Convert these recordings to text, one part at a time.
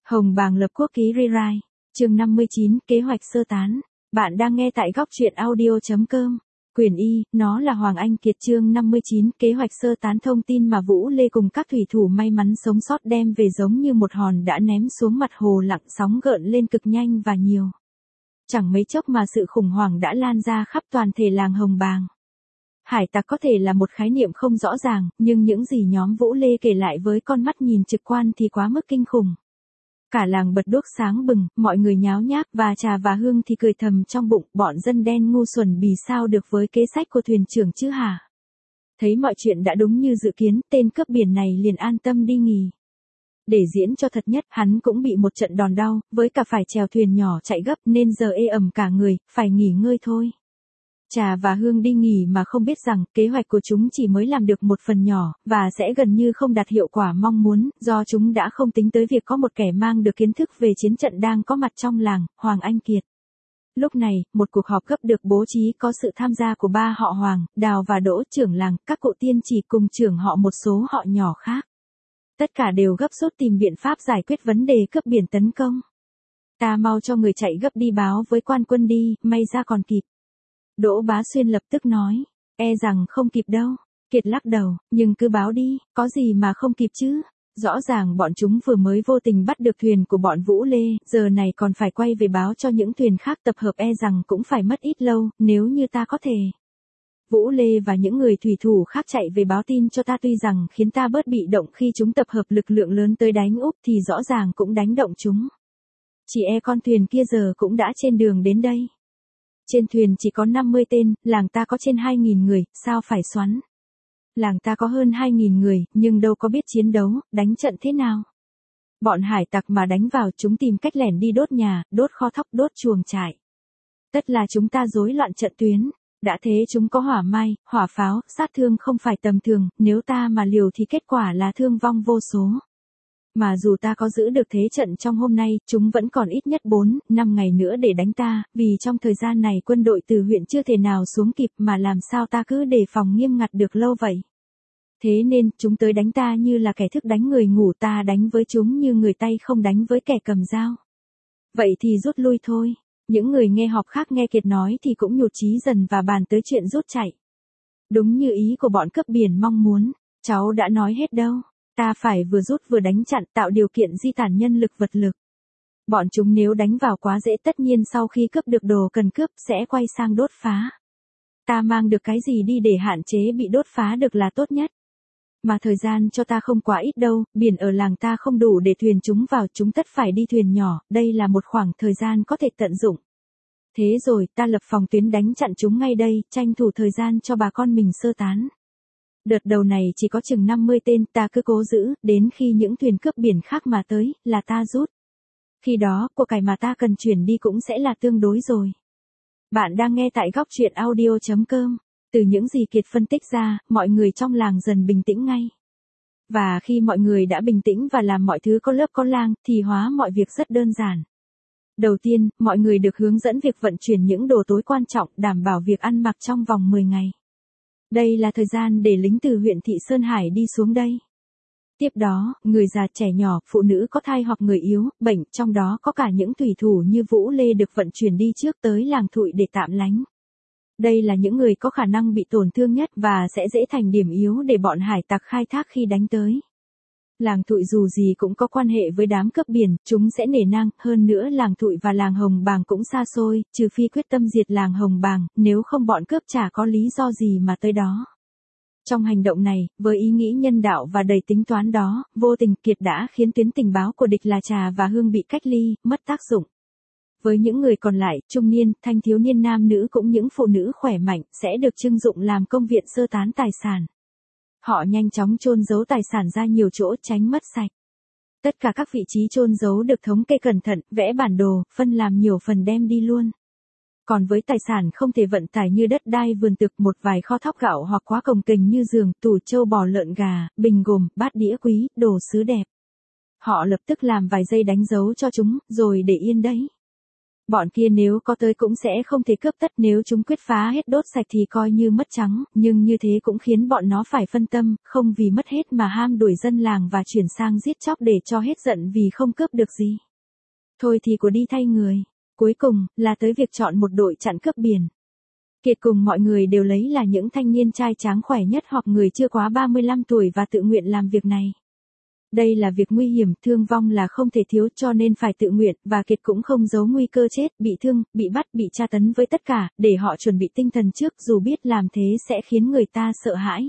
Hồng Bàng lập quốc ký rewrite. Chương 59, kế hoạch sơ tán. Bạn đang nghe tại góc truyện audio.com. Quyền Y, nó là Hoàng Anh Kiệt. Chương 59, kế hoạch sơ tán. Thông tin mà Vũ Lê cùng các thủy thủ may mắn sống sót đem về giống như một hòn đã ném xuống mặt hồ lặng, sóng gợn lên cực nhanh và nhiều. Chẳng mấy chốc mà sự khủng hoảng đã lan ra khắp toàn thể làng Hồng Bàng. Hải tặc có thể là một khái niệm không rõ ràng, nhưng những gì nhóm Vũ Lê kể lại với con mắt nhìn trực quan thì quá mức kinh khủng. Cả làng bật đuốc sáng bừng, mọi người nháo nhác, và Trà và Hương thì cười thầm trong bụng, bọn dân đen ngu xuẩn bì sao được với kế sách của thuyền trưởng chứ hả? Thấy mọi chuyện đã đúng như dự kiến, tên cướp biển này liền an tâm đi nghỉ. Để diễn cho thật nhất, hắn cũng bị một trận đòn đau, với cả phải chèo thuyền nhỏ chạy gấp nên giờ ê ẩm cả người, phải nghỉ ngơi thôi. Trà và Hương đi nghỉ mà không biết rằng kế hoạch của chúng chỉ mới làm được một phần nhỏ, và sẽ gần như không đạt hiệu quả mong muốn, do chúng đã không tính tới việc có một kẻ mang được kiến thức về chiến trận đang có mặt trong làng, Hoàng Anh Kiệt. Lúc này, một cuộc họp gấp được bố trí có sự tham gia của ba họ Hoàng, Đào và Đỗ, trưởng làng, các cụ tiên chỉ cùng trưởng họ một số họ nhỏ khác. Tất cả đều gấp rút tìm biện pháp giải quyết vấn đề cướp biển tấn công. Ta mau cho người chạy gấp đi báo với quan quân đi, may ra còn kịp. Đỗ Bá Xuyên lập tức nói, e rằng không kịp đâu. Kiệt lắc đầu, nhưng cứ báo đi, có gì mà không kịp chứ. Rõ ràng bọn chúng vừa mới vô tình bắt được thuyền của bọn Vũ Lê, giờ này còn phải quay về báo cho những thuyền khác tập hợp, e rằng cũng phải mất ít lâu, nếu như ta có thể. Vũ Lê và những người thủy thủ khác chạy về báo tin cho ta, tuy rằng khiến ta bớt bị động khi chúng tập hợp lực lượng lớn tới đánh úp thì rõ ràng cũng đánh động chúng. Chỉ e con thuyền kia giờ cũng đã trên đường đến đây. Trên thuyền chỉ có 50 tên, làng ta có trên 2.000 người, sao phải xoắn. Làng ta có hơn 2.000 người, nhưng đâu có biết chiến đấu, đánh trận thế nào. Bọn hải tặc mà đánh vào, chúng tìm cách lẻn đi đốt nhà, đốt kho thóc, đốt chuồng trại. Tất là chúng ta rối loạn trận tuyến. Đã thế chúng có hỏa mai, hỏa pháo, sát thương không phải tầm thường, nếu ta mà liều thì kết quả là thương vong vô số. Mà dù ta có giữ được thế trận trong hôm nay, chúng vẫn còn ít nhất 4-5 ngày nữa để đánh ta, vì trong thời gian này quân đội từ huyện chưa thể nào xuống kịp, mà làm sao ta cứ đề phòng nghiêm ngặt được lâu vậy. Thế nên, chúng tới đánh ta như là kẻ thức đánh người ngủ, ta đánh với chúng như người tay không đánh với kẻ cầm dao. Vậy thì rút lui thôi. Những người nghe họp khác nghe Kiệt nói thì cũng nhụt chí dần và bàn tới chuyện rút chạy. Đúng như ý của bọn cướp biển mong muốn, cháu đã nói hết đâu. Ta phải vừa rút vừa đánh chặn, tạo điều kiện di tản nhân lực vật lực. Bọn chúng nếu đánh vào quá dễ, tất nhiên sau khi cướp được đồ cần cướp sẽ quay sang đốt phá. Ta mang được cái gì đi để hạn chế bị đốt phá được là tốt nhất. Mà thời gian cho ta không quá ít đâu, biển ở làng ta không đủ để thuyền chúng vào, chúng tất phải đi thuyền nhỏ, đây là một khoảng thời gian có thể tận dụng. Thế rồi, ta lập phòng tuyến đánh chặn chúng ngay đây, tranh thủ thời gian cho bà con mình sơ tán. Đợt đầu này chỉ có chừng 50 tên, ta cứ cố giữ, đến khi những thuyền cướp biển khác mà tới, là ta rút. Khi đó, của cải mà ta cần chuyển đi cũng sẽ là tương đối rồi. Bạn đang nghe tại góc truyện audio.com. Từ những gì Kiệt phân tích ra, mọi người trong làng dần bình tĩnh ngay. Và khi mọi người đã bình tĩnh và làm mọi thứ có lớp có lang, thì hóa mọi việc rất đơn giản. Đầu tiên, mọi người được hướng dẫn việc vận chuyển những đồ tối quan trọng, đảm bảo việc ăn mặc trong vòng 10 ngày. Đây là thời gian để lính từ huyện Thị Sơn Hải đi xuống đây. Tiếp đó, người già trẻ nhỏ, phụ nữ có thai hoặc người yếu, bệnh, trong đó có cả những thủy thủ như Vũ Lê được vận chuyển đi trước tới làng Thụy để tạm lánh. Đây là những người có khả năng bị tổn thương nhất và sẽ dễ thành điểm yếu để bọn hải tặc khai thác khi đánh tới. Làng Thụy dù gì cũng có quan hệ với đám cướp biển, chúng sẽ nể nang, hơn nữa làng Thụy và làng Hồng Bàng cũng xa xôi, trừ phi quyết tâm diệt làng Hồng Bàng, nếu không bọn cướp chả có lý do gì mà tới đó. Trong hành động này, với ý nghĩ nhân đạo và đầy tính toán đó, vô tình Kiệt đã khiến tuyến tình báo của địch là Trà và Hương bị cách ly, mất tác dụng. Với những người còn lại, trung niên, thanh thiếu niên nam nữ cũng những phụ nữ khỏe mạnh, sẽ được trưng dụng làm công viện sơ tán tài sản. Họ nhanh chóng chôn giấu tài sản ra nhiều chỗ tránh mất sạch. Tất cả các vị trí chôn giấu được thống kê cẩn thận, vẽ bản đồ, phân làm nhiều phần đem đi luôn. Còn với tài sản không thể vận tải như đất đai vườn tược, một vài kho thóc gạo hoặc quá cồng kềnh như giường, tủ trâu bò lợn gà, bình gồm, bát đĩa quý, đồ sứ đẹp. Họ lập tức làm vài giây đánh dấu cho chúng, rồi để yên đấy. Bọn kia nếu có tới cũng sẽ không thể cướp tất, nếu chúng quyết phá hết đốt sạch thì coi như mất trắng, nhưng như thế cũng khiến bọn nó phải phân tâm, không vì mất hết mà ham đuổi dân làng và chuyển sang giết chóc để cho hết giận vì không cướp được gì. Thôi thì của đi thay người. Cuối cùng, là tới việc chọn một đội chặn cướp biển. Kiệt cùng mọi người đều lấy là những thanh niên trai tráng khỏe nhất hoặc người chưa quá 35 tuổi và tự nguyện làm việc này. Đây là việc nguy hiểm, thương vong là không thể thiếu cho nên phải tự nguyện, và Kiệt cũng không giấu nguy cơ chết, bị thương, bị bắt, bị tra tấn với tất cả, để họ chuẩn bị tinh thần trước dù biết làm thế sẽ khiến người ta sợ hãi.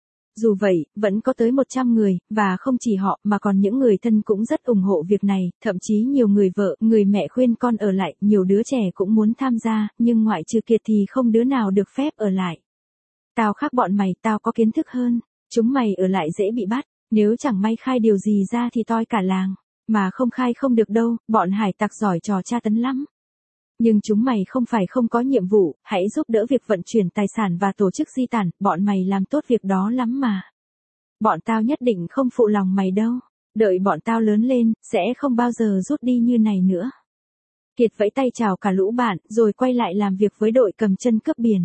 Dù vậy, vẫn có tới 100 người, và không chỉ họ mà còn những người thân cũng rất ủng hộ việc này, thậm chí nhiều người vợ, người mẹ khuyên con ở lại, nhiều đứa trẻ cũng muốn tham gia, nhưng ngoại trừ Kiệt thì không đứa nào được phép ở lại. Tao khác bọn mày, tao có kiến thức hơn, chúng mày ở lại dễ bị bắt, nếu chẳng may khai điều gì ra thì toi cả làng, mà không khai không được đâu, bọn hải tặc giỏi trò tra tấn lắm. Nhưng chúng mày không phải không có nhiệm vụ, hãy giúp đỡ việc vận chuyển tài sản và tổ chức di tản, bọn mày làm tốt việc đó lắm mà. Bọn tao nhất định không phụ lòng mày đâu, đợi bọn tao lớn lên, sẽ không bao giờ rút đi như này nữa. Kiệt vẫy tay chào cả lũ bạn, rồi quay lại làm việc với đội cầm chân cướp biển.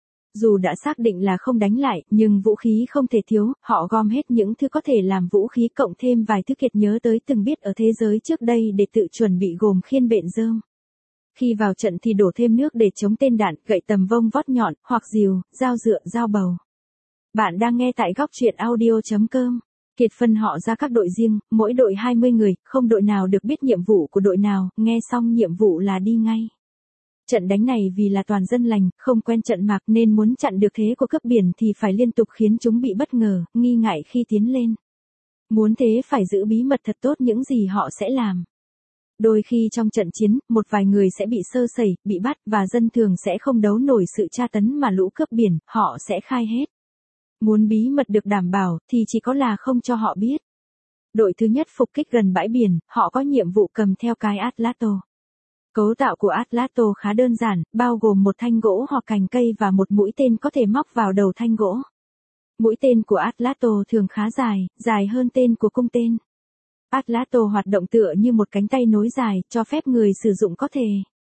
Dù đã xác định là không đánh lại, nhưng vũ khí không thể thiếu, họ gom hết những thứ có thể làm vũ khí cộng thêm vài thứ Kiệt nhớ tới từng biết ở thế giới trước đây để tự chuẩn bị gồm khiên bện rơm. Khi vào trận thì đổ thêm nước để chống tên đạn, gậy tầm vông vót nhọn, hoặc rìu, dao dựa, dao bầu. Bạn đang nghe tại góc truyện audio.com. Kiệt phân họ ra các đội riêng, mỗi đội 20 người, không đội nào được biết nhiệm vụ của đội nào, nghe xong nhiệm vụ là đi ngay. Trận đánh này vì là toàn dân lành, không quen trận mạc nên muốn chặn được thế của cướp biển thì phải liên tục khiến chúng bị bất ngờ, nghi ngại khi tiến lên. Muốn thế phải giữ bí mật thật tốt những gì họ sẽ làm. Đôi khi trong trận chiến, một vài người sẽ bị sơ sẩy, bị bắt và dân thường sẽ không đấu nổi sự tra tấn mà lũ cướp biển, họ sẽ khai hết. Muốn bí mật được đảm bảo thì chỉ có là không cho họ biết. Đội thứ nhất phục kích gần bãi biển, họ có nhiệm vụ cầm theo cái Atlato. Cấu tạo của Atlato khá đơn giản, bao gồm một thanh gỗ hoặc cành cây và một mũi tên có thể móc vào đầu thanh gỗ. Mũi tên của Atlato thường khá dài, dài hơn tên của cung tên. Atlato hoạt động tựa như một cánh tay nối dài, cho phép người sử dụng có thể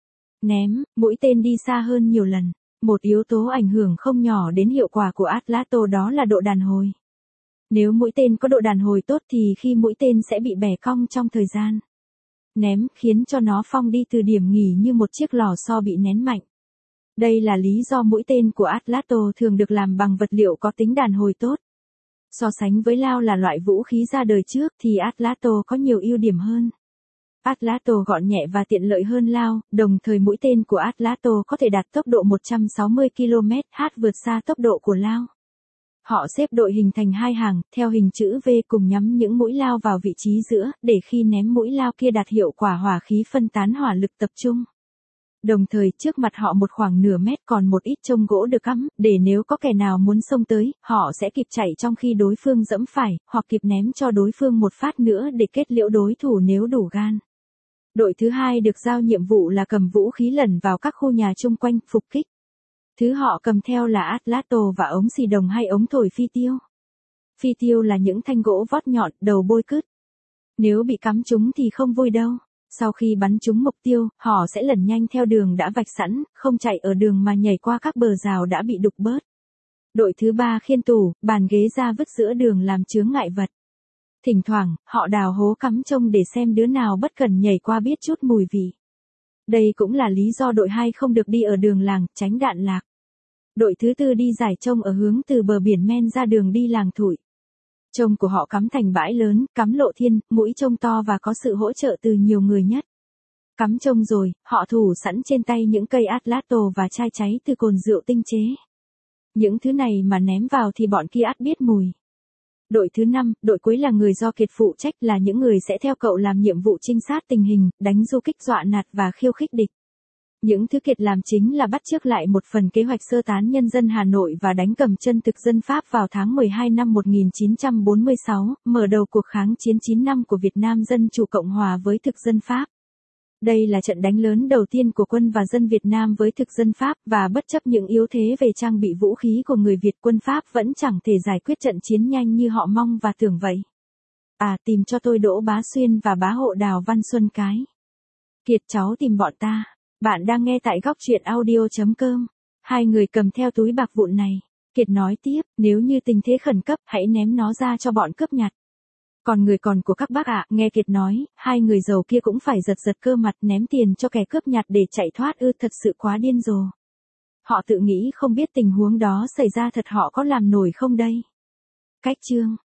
ném mũi tên đi xa hơn nhiều lần. Một yếu tố ảnh hưởng không nhỏ đến hiệu quả của Atlato đó là độ đàn hồi. Nếu mũi tên có độ đàn hồi tốt thì khi mũi tên sẽ bị bẻ cong trong thời gian ném, khiến cho nó phong đi từ điểm nghỉ như một chiếc lò xo bị nén mạnh. Đây là lý do mũi tên của Atlato thường được làm bằng vật liệu có tính đàn hồi tốt. So sánh với lao là loại vũ khí ra đời trước thì Atlato có nhiều ưu điểm hơn. Atlato gọn nhẹ và tiện lợi hơn lao, đồng thời mũi tên của Atlato có thể đạt tốc độ 160 km/h vượt xa tốc độ của lao. Họ xếp đội hình thành hai hàng, theo hình chữ V cùng nhắm những mũi lao vào vị trí giữa, để khi ném mũi lao kia đạt hiệu quả hỏa khí phân tán hỏa lực tập trung. Đồng thời trước mặt họ một khoảng nửa mét còn một ít chông gỗ được cắm, để nếu có kẻ nào muốn xông tới, họ sẽ kịp chạy trong khi đối phương giẫm phải, hoặc kịp ném cho đối phương một phát nữa để kết liễu đối thủ nếu đủ gan. Đội thứ hai được giao nhiệm vụ là cầm vũ khí lẩn vào các khu nhà chung quanh, phục kích. Thứ họ cầm theo là Atlato và ống xì đồng hay ống thổi phi tiêu. Phi tiêu là những thanh gỗ vót nhọn, đầu bôi cứt. Nếu bị cắm trúng thì không vui đâu. Sau khi bắn trúng mục tiêu, họ sẽ lẩn nhanh theo đường đã vạch sẵn, không chạy ở đường mà nhảy qua các bờ rào đã bị đục bớt. Đội thứ ba khiêng tủ, bàn ghế ra vứt giữa đường làm chướng ngại vật. Thỉnh thoảng, họ đào hố cắm trông để xem đứa nào bất cần nhảy qua biết chút mùi vị. Đây cũng là lý do đội 2 không được đi ở đường làng, tránh đạn lạc. Đội thứ tư đi giải trông ở hướng từ bờ biển men ra đường đi làng thủi. Trông của họ cắm thành bãi lớn, cắm lộ thiên, mũi trông to và có sự hỗ trợ từ nhiều người nhất. Cắm trông rồi, họ thủ sẵn trên tay những cây Atlato và chai cháy từ cồn rượu tinh chế. Những thứ này mà ném vào thì bọn kia ắt biết mùi. Đội thứ 5, đội cuối là người do Kiệt phụ trách, là những người sẽ theo cậu làm nhiệm vụ trinh sát tình hình, đánh du kích dọa nạt và khiêu khích địch. Những thứ Kiệt làm chính là bắt chước lại một phần kế hoạch sơ tán nhân dân Hà Nội và đánh cầm chân thực dân Pháp vào tháng 12 năm 1946, mở đầu cuộc kháng chiến 9 năm của Việt Nam Dân Chủ Cộng Hòa với thực dân Pháp. Đây là trận đánh lớn đầu tiên của quân và dân Việt Nam với thực dân Pháp, và bất chấp những yếu thế về trang bị vũ khí của người Việt, quân Pháp vẫn chẳng thể giải quyết trận chiến nhanh như họ mong và tưởng vậy. Tìm cho tôi Đỗ Bá Xuyên và bá hộ Đào Văn Xuân cái. Kiệt cháu tìm bọn ta. Bạn đang nghe tại góc truyện audio.com. Hai người cầm theo túi bạc vụn này. Kiệt nói tiếp, nếu như tình thế khẩn cấp, hãy ném nó ra cho bọn cướp nhặt. Còn người còn của các bác ạ, nghe Kiệt nói, hai người giàu kia cũng phải giật giật cơ mặt ném tiền cho kẻ cướp nhặt để chạy thoát ư, thật sự quá điên rồ. Họ tự nghĩ không biết tình huống đó xảy ra thật họ có làm nổi không đây. Cách chương